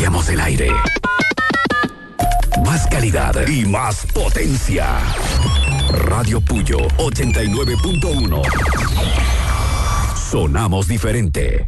cambiamos el aire. Más calidad y más potencia. Radio Puyo 89.1. Sonamos diferente.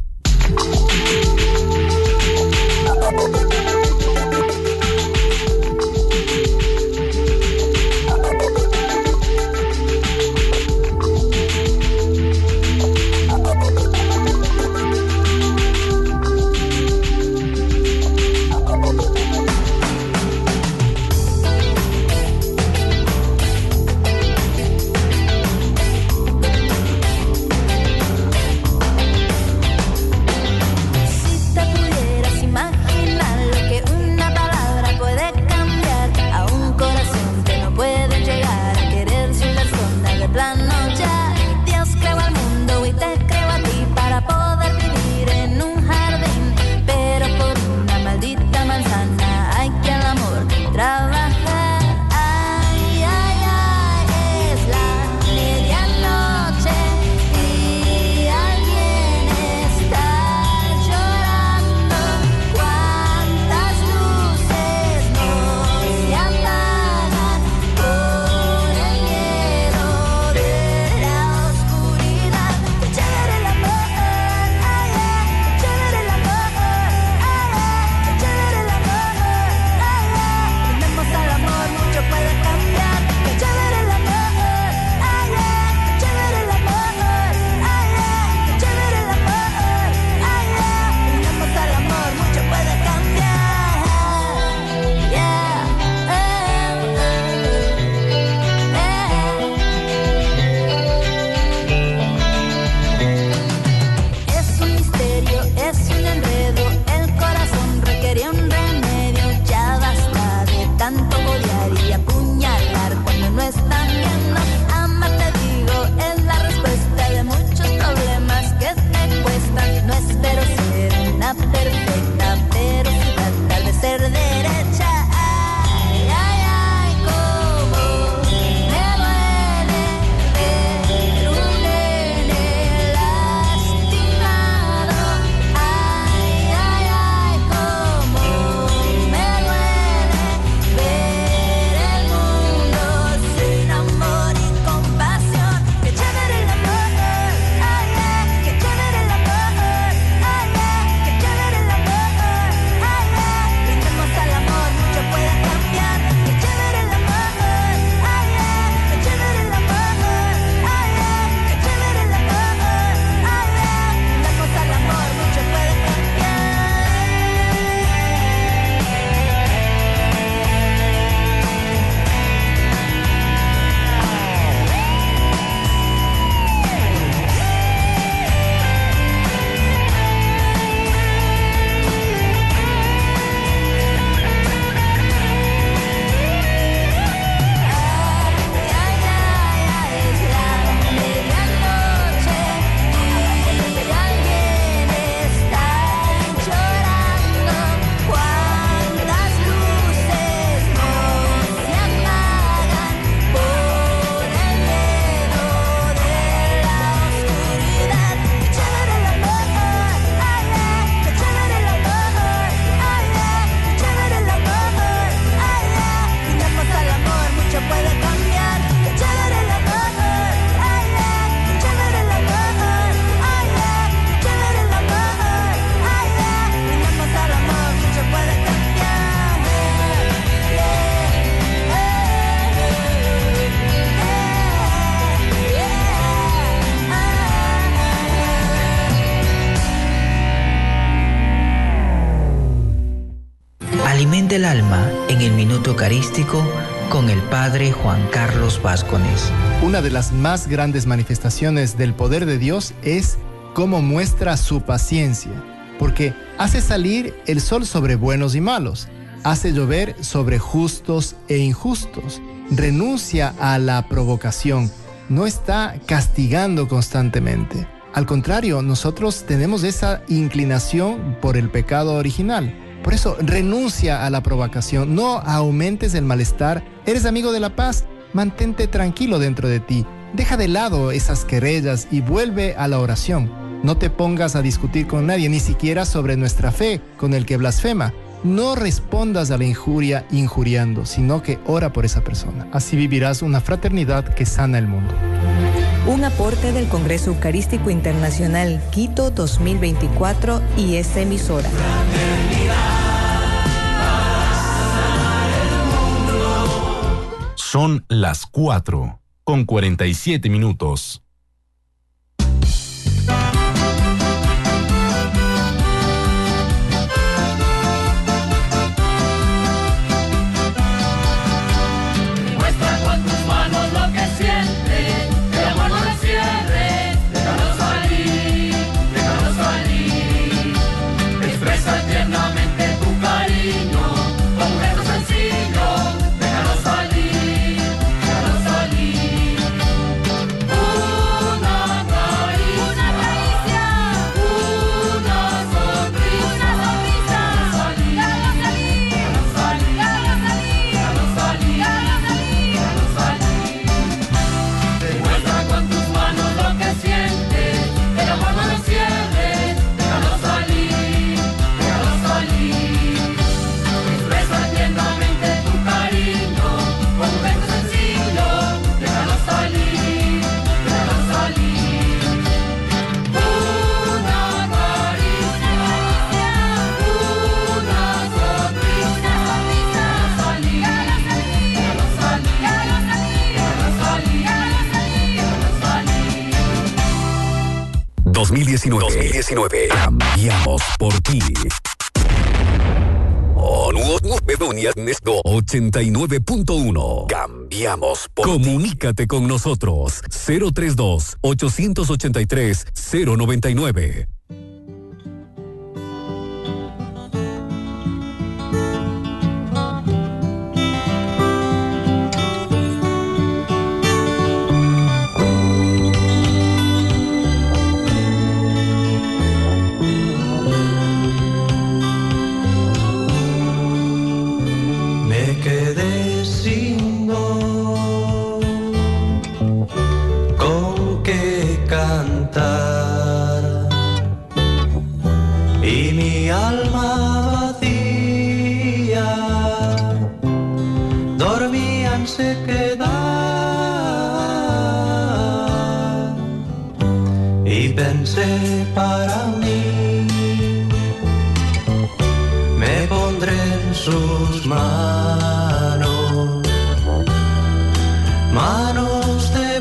Alimenta el alma en el Minuto Eucarístico con el Padre Juan Carlos Vázquez. Una de las más grandes manifestaciones del poder de Dios es cómo muestra su paciencia, porque hace salir el sol sobre buenos y malos, hace llover sobre justos e injustos, renuncia a la provocación, no está castigando constantemente. Al contrario, nosotros tenemos esa inclinación por el pecado original. Por eso, renuncia a la provocación, no aumentes el malestar. Eres amigo de la paz, mantente tranquilo dentro de ti. Deja de lado esas querellas y vuelve a la oración. No te pongas a discutir con nadie, ni siquiera sobre nuestra fe, con el que blasfema. no respondas a la injuria injuriando, sino que ora por esa persona. Así vivirás una fraternidad que sana el mundo. Un aporte del Congreso Eucarístico Internacional Quito 2024 y esta emisora. Son las 4:47. ...2019... cambiamos por ti. 89.1 cambiamos por ti. Comunícate con nosotros 032-883-099. Para mí, me pondré en sus manos, manos de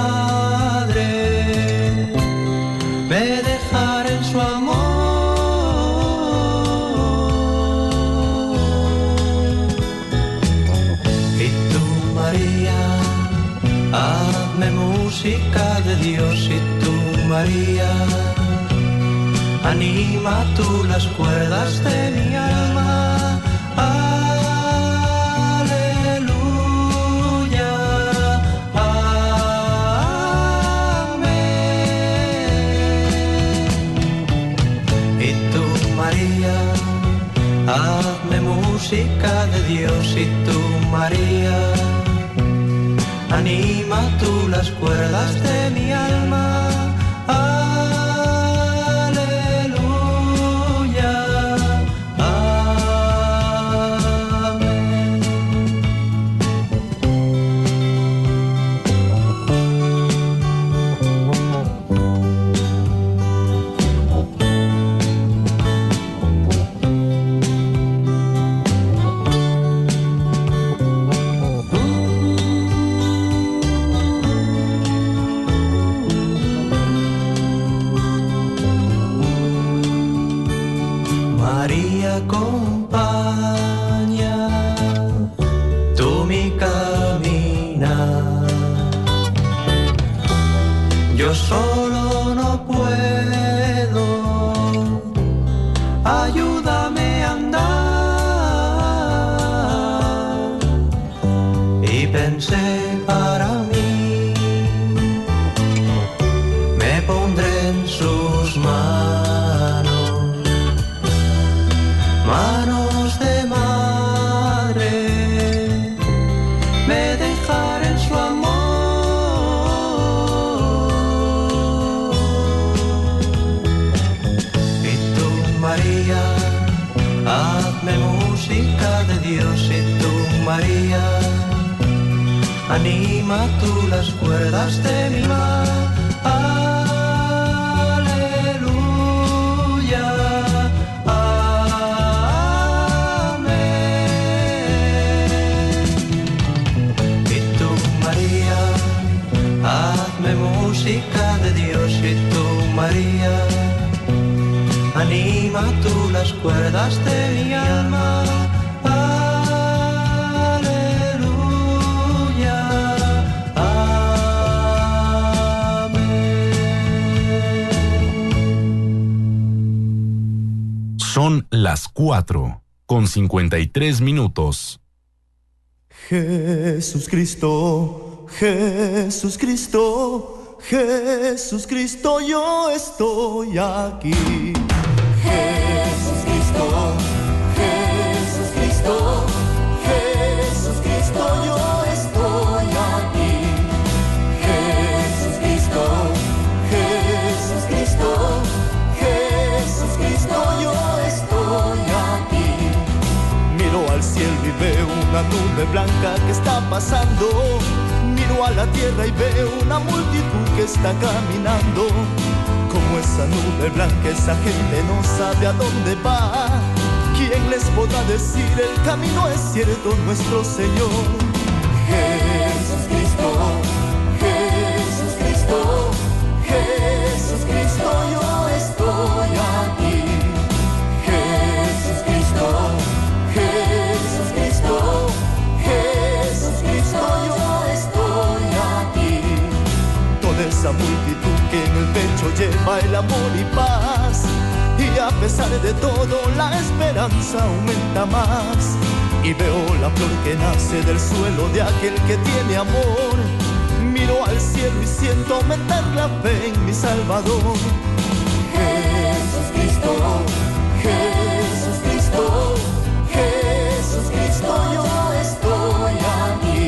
madre, me dejaré en su amor. Y tú, María, hazme música de Dios. Y tú, María, anima tú las cuerdas de mi alma. Aleluya, amén. Y tú, María, hazme música de Dios. Y tú, María, anima tú las cuerdas de mi alma. Solo no puedo, ayúdame a andar. Y pensé para mí, me pondré en sus manos, manos de madre, me dejaré en su amor. Hazme música de Dios y tú, María, anima tú las cuerdas de mi alma. Aleluya, amén. Y tú, María, hazme música de Dios y tú, María, anima tú las cuerdas de mi alma. Aleluya, amén. Son las 4:53. Jesús Cristo, Jesús Cristo, Jesús Cristo, yo estoy aquí. Jesús Cristo, Jesús Cristo, Jesús Cristo, yo estoy aquí. Jesús Cristo, Jesús Cristo, Jesús Cristo, yo estoy aquí. Miro al cielo y veo una nube blanca que está pasando. Miro a la tierra y veo una multitud que está caminando. Como esa nube blanca, esa gente no sabe a dónde va. ¿Quién les podrá decir el camino es cierto? Nuestro Señor. Jesús Cristo, Jesús Cristo, Jesús Cristo, yo estoy aquí. Jesús Cristo, Jesús Cristo, Jesús Cristo, yo estoy aquí. Toda esa multitud que en el pecho lleva el amor y paz, y a pesar de todo la esperanza aumenta más. Y veo la flor que nace del suelo de aquel que tiene amor. Miro al cielo y siento aumentar la fe en mi Salvador. Jesús Cristo, Jesús Cristo, Jesús Cristo, yo estoy aquí.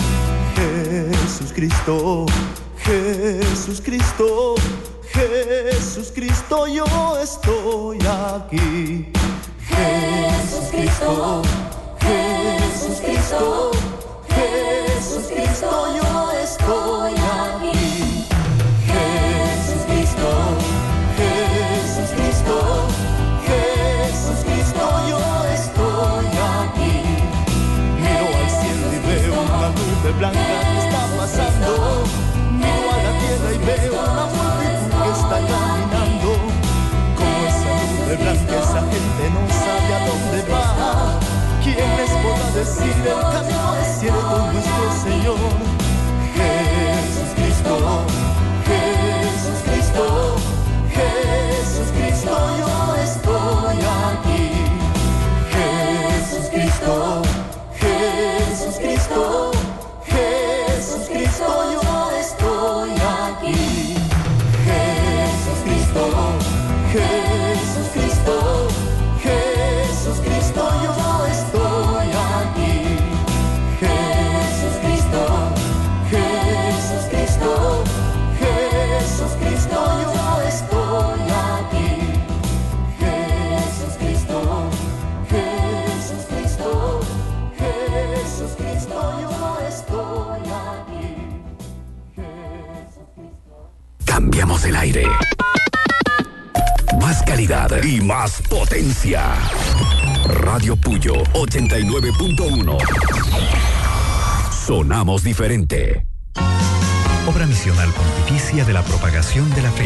Jesús Cristo, Jesús Cristo, Jesús Cristo, yo estoy aquí. Jesús Cristo, Jesús Cristo, Jesús Cristo, yo estoy aquí. Jesús Cristo, Jesús Cristo, Jesús Cristo, yo estoy aquí. Miro al cielo y veo una nube blanca que está pasando. Miro a la tierra y veo una multitud que está caminando. Como esa nube blanca, esa gente no sabe a dónde va. ¿Quién les podrá decir el camino es cierto? Nuestro Señor. Jesús Cristo, Jesús Cristo, Jesús Cristo, yo estoy aquí. Jesús Cristo, Jesús Cristo, Jesús Cristo, yo estoy aquí. Jesús Cristo, Jesús Cristo, Jesús Cristo, yo estoy aquí. Jesús Cristo, Jesús Cristo, Jesús Cristo, yo estoy aquí. Jesús Cristo, Jesús Cristo, Jesús Cristo, yo estoy aquí. Cambiamos el aire. Más calidad y más potencia. Radio Puyo 89.1. Sonamos diferente. Obra misional pontificia de la propagación de la fe.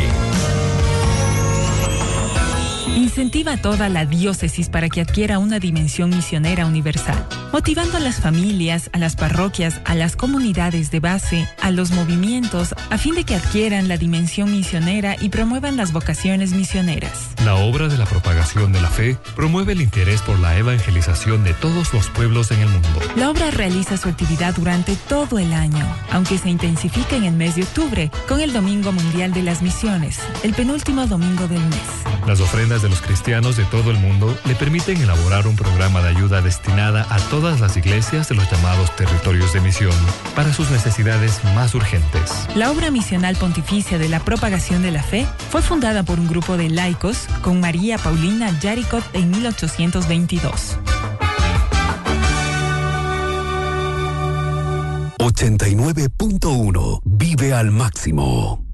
Incentiva a toda la diócesis para que adquiera una dimensión misionera universal, motivando a las familias, a las parroquias, a las comunidades de base, a los movimientos, a fin de que adquieran la dimensión misionera y promuevan las vocaciones misioneras. La obra de la propagación de la fe promueve el interés por la evangelización de todos los pueblos en el mundo. La obra realiza su actividad durante todo el año, aunque se intensifica en el mes de octubre, con el Domingo Mundial de las Misiones, el penúltimo domingo del mes. Las ofrendas de los cristianos de todo el mundo le permiten elaborar un programa de ayuda destinada a todas las iglesias de los llamados territorios de misión para sus necesidades más urgentes. La obra misional pontificia de la propagación de la fe fue fundada por un grupo de laicos con María Paulina Yaricot en 1822. 89.1. Vive al máximo.